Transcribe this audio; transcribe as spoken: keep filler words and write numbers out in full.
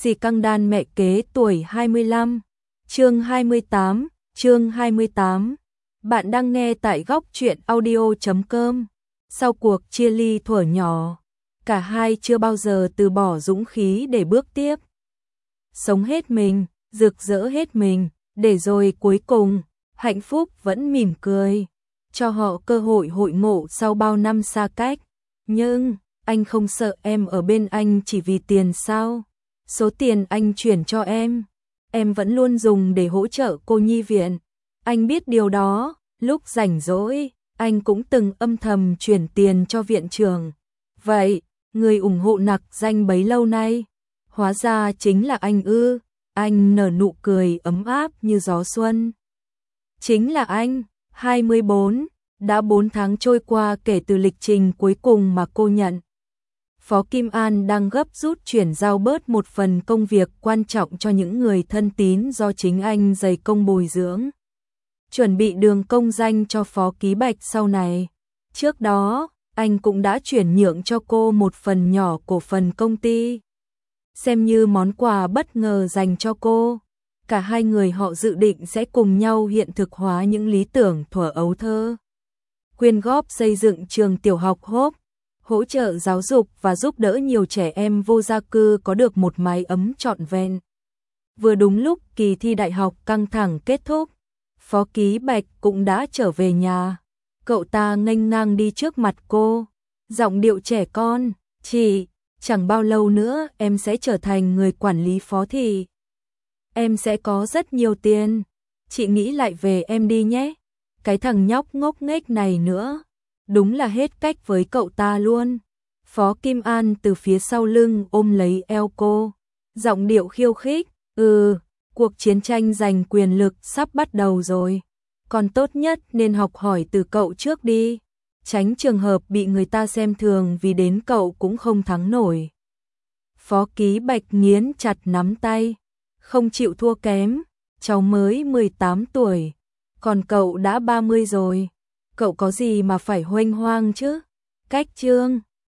Xì căng đan mẹ kế tuổi hai mươi lăm. Chương hai mươi tám, chương hai mươi tám. Bạn đang nghe tại góc truyện audio chấm com. Sau cuộc chia ly thuở nhỏ, cả hai chưa bao giờ từ bỏ dũng khí để bước tiếp. Sống hết mình, rực rỡ hết mình, để rồi cuối cùng, hạnh phúc vẫn mỉm cười, cho họ cơ hội hội ngộ sau bao năm xa cách. Nhưng, anh không sợ em ở bên anh chỉ vì tiền sao? Số tiền anh chuyển cho em, em vẫn luôn dùng để hỗ trợ cô nhi viện. Anh biết điều đó, lúc rảnh rỗi, anh cũng từng âm thầm chuyển tiền cho viện trưởng. Vậy, người ủng hộ nặc danh bấy lâu nay, hóa ra chính là anh ư? Anh nở nụ cười ấm áp như gió xuân. Chính là anh, hai mươi bốn, đã bốn tháng trôi qua kể từ lịch trình cuối cùng mà cô nhận. Phó Kim An đang gấp rút chuyển giao bớt một phần công việc quan trọng cho những người thân tín do chính anh dày công bồi dưỡng. Chuẩn bị đường công danh cho Phó Ký Bạch sau này. Trước đó, anh cũng đã chuyển nhượng cho cô một phần nhỏ cổ phần công ty, xem như món quà bất ngờ dành cho cô. Cả hai người họ dự định sẽ cùng nhau hiện thực hóa những lý tưởng thuở ấu thơ. Quyên góp xây dựng trường tiểu học Hope, hỗ trợ giáo dục và giúp đỡ nhiều trẻ em vô gia cư có được một mái ấm trọn vẹn. Vừa đúng lúc kỳ thi đại học căng thẳng kết thúc, Phó Ký Bạch cũng đã trở về nhà. Cậu ta nghênh ngang đi trước mặt cô, giọng điệu trẻ con, "Chị, chẳng bao lâu nữa em sẽ trở thành người quản lý Phó thị. Em sẽ có rất nhiều tiền. Chị nghĩ lại về em đi nhé." Cái thằng nhóc ngốc nghếch này nữa, đúng là hết cách với cậu ta luôn. Phó Kim An từ phía sau lưng ôm lấy eo cô, giọng điệu khiêu khích, "Ừ, cuộc chiến tranh giành quyền lực sắp bắt đầu rồi. Còn tốt nhất nên học hỏi từ cậu trước đi, tránh trường hợp bị người ta xem thường vì đến cậu cũng không thắng nổi." Phó Ký Bạch nghiến chặt nắm tay, không chịu thua kém, cháu mới mười tám tuổi, còn cậu đã ba mươi rồi. Cậu có gì mà phải huênh hoang chứ? Cách chương